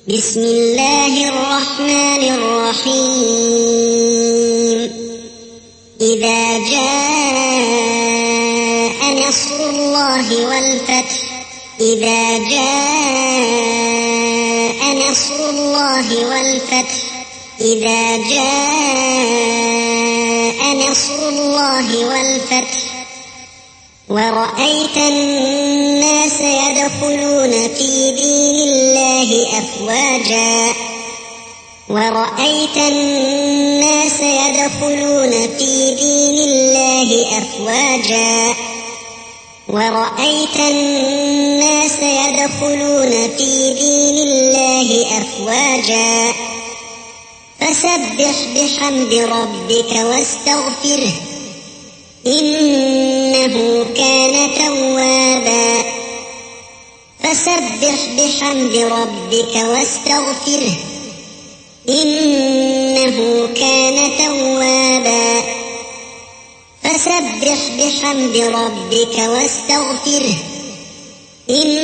بسم الله الرحمن الرحيم. إذا جاء نصر الله والفتح إذا جاء نصر الله والفتح إذا جاء نصر الله والفتح ورأيت الناس يدخلون في دين الله أفواجا ورأيت الناس يدخلون في دين الله أفواجا ورأيت الناس يدخلون في دين الله أفواجا فسبح بحمد ربك واستغفره إنه كان توابا فسبح بحمد ربك واستغفره إنه كان توابا فسبح بحمد ربك واستغفره